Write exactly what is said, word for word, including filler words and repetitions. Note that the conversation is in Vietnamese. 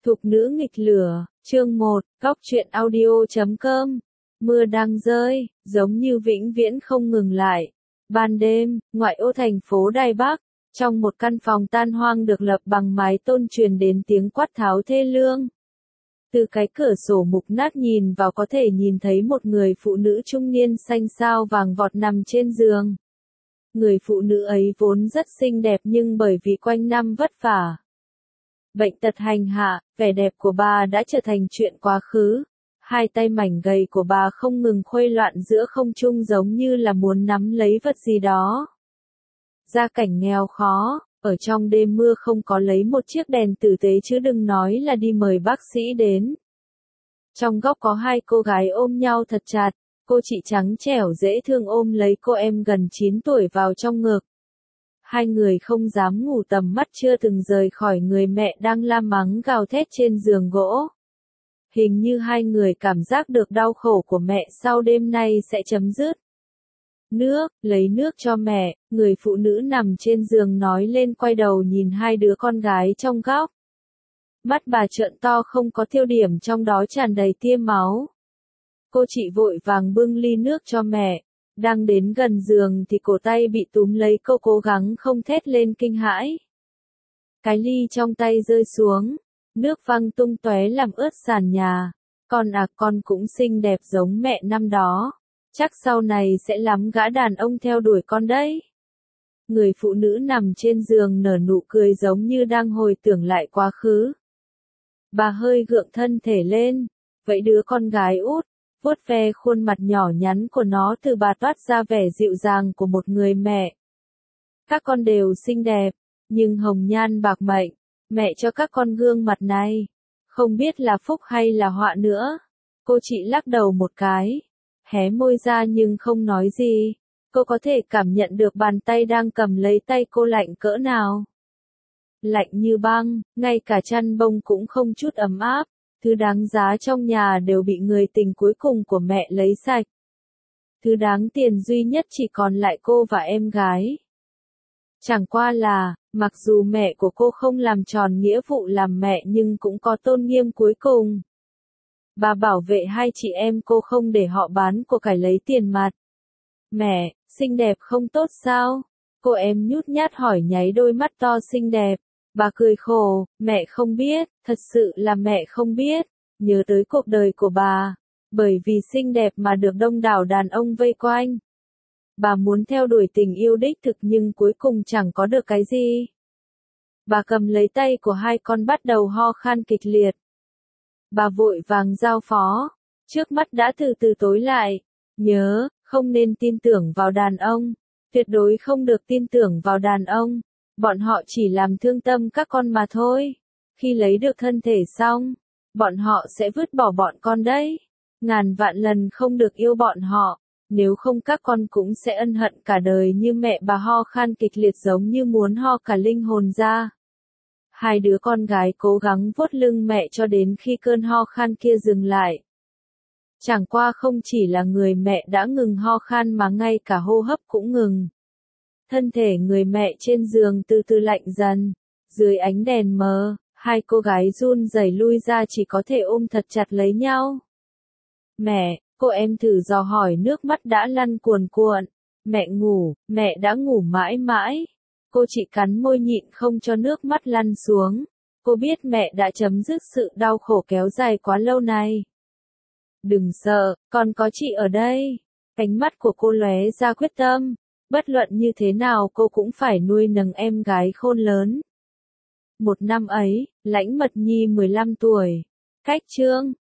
Thục nữ nghịch lửa, chương một, góc truyện audio chấm com. Mưa đang rơi, giống như vĩnh viễn không ngừng lại. Ban đêm, ngoại ô thành phố Đài Bắc, trong một căn phòng tan hoang được lập bằng mái tôn truyền đến tiếng quát tháo thê lương. Từ cái cửa sổ mục nát nhìn vào có thể nhìn thấy một người phụ nữ trung niên xanh xao vàng vọt nằm trên giường. Người phụ nữ ấy vốn rất xinh đẹp nhưng bởi vì quanh năm vất vả, bệnh tật hành hạ, vẻ đẹp của bà đã trở thành chuyện quá khứ. Hai tay mảnh gầy của bà không ngừng khuấy loạn giữa không trung giống như là muốn nắm lấy vật gì đó. Gia cảnh nghèo khó, ở trong đêm mưa không có lấy một chiếc đèn tử tế chứ đừng nói là đi mời bác sĩ đến. Trong góc có hai cô gái ôm nhau thật chặt, cô chị trắng trẻo dễ thương ôm lấy cô em gần chín tuổi vào trong ngực. Hai người không dám ngủ, tầm mắt chưa từng rời khỏi người mẹ đang la mắng gào thét trên giường gỗ. Hình như hai người cảm giác được đau khổ của mẹ sau đêm nay sẽ chấm dứt. Nước, lấy nước cho mẹ, người phụ nữ nằm trên giường nói lên quay đầu nhìn hai đứa con gái trong góc. Mắt bà trợn to không có tiêu điểm, trong đó tràn đầy tia máu. Cô chị vội vàng bưng ly nước cho mẹ. Đang đến gần giường thì cổ tay bị túm lấy, cô cố gắng không thét lên kinh hãi. Cái ly trong tay rơi xuống, nước văng tung tóe làm ướt sàn nhà. Con à, con cũng xinh đẹp giống mẹ năm đó. Chắc sau này sẽ lắm gã đàn ông theo đuổi con đấy. Người phụ nữ nằm trên giường nở nụ cười giống như đang hồi tưởng lại quá khứ. Bà hơi gượng thân thể lên, vậy đứa con gái út, vuốt ve khuôn mặt nhỏ nhắn của nó, từ bà toát ra vẻ dịu dàng của một người mẹ. Các con đều xinh đẹp, nhưng hồng nhan bạc mệnh, mẹ cho các con gương mặt này, không biết là phúc hay là họa nữa. Cô chị lắc đầu một cái, hé môi ra nhưng không nói gì. Cô có thể cảm nhận được bàn tay đang cầm lấy tay cô lạnh cỡ nào. Lạnh như băng, ngay cả chăn bông cũng không chút ấm áp. Thứ đáng giá trong nhà đều bị người tình cuối cùng của mẹ lấy sạch. Thứ đáng tiền duy nhất chỉ còn lại cô và em gái. Chẳng qua là, mặc dù mẹ của cô không làm tròn nghĩa vụ làm mẹ nhưng cũng có tôn nghiêm cuối cùng. Bà bảo vệ hai chị em cô không để họ bán của cải lấy tiền mặt. Mẹ, xinh đẹp không tốt sao? Cô em nhút nhát hỏi, nháy đôi mắt to xinh đẹp. Bà cười khổ, mẹ không biết, thật sự là mẹ không biết. Nhớ tới cuộc đời của bà, bởi vì xinh đẹp mà được đông đảo đàn ông vây quanh. Bà muốn theo đuổi tình yêu đích thực nhưng cuối cùng chẳng có được cái gì. Bà cầm lấy tay của hai con bắt đầu ho khan kịch liệt. Bà vội vàng giao phó, trước mắt đã từ từ tối lại. Nhớ, không nên tin tưởng vào đàn ông, tuyệt đối không được tin tưởng vào đàn ông. Bọn họ chỉ làm thương tâm các con mà thôi. Khi lấy được thân thể xong, bọn họ sẽ vứt bỏ bọn con đấy. Ngàn vạn lần không được yêu bọn họ, nếu không các con cũng sẽ ân hận cả đời như mẹ bà. Ho khan kịch liệt giống như muốn ho cả linh hồn ra. Hai đứa con gái cố gắng vuốt lưng mẹ cho đến khi cơn ho khan kia dừng lại. Chẳng qua không chỉ là người mẹ đã ngừng ho khan mà ngay cả hô hấp cũng ngừng. Thân thể người mẹ trên giường từ từ lạnh dần. Dưới ánh đèn mờ, hai cô gái run rẩy lui ra, chỉ có thể ôm thật chặt lấy nhau. Mẹ, cô em thử dò hỏi, nước mắt đã lăn cuồn cuộn. Mẹ ngủ, mẹ đã ngủ mãi mãi. Cô chị cắn môi nhịn không cho nước mắt lăn xuống. Cô biết mẹ đã chấm dứt sự đau khổ kéo dài quá lâu này. Đừng sợ, con có chị ở đây. Ánh mắt của cô lóe ra quyết tâm. Bất luận như thế nào cô cũng phải nuôi nấng em gái khôn lớn. Một năm ấy, Lãnh Mật Nhi mười lăm tuổi. Cách chương,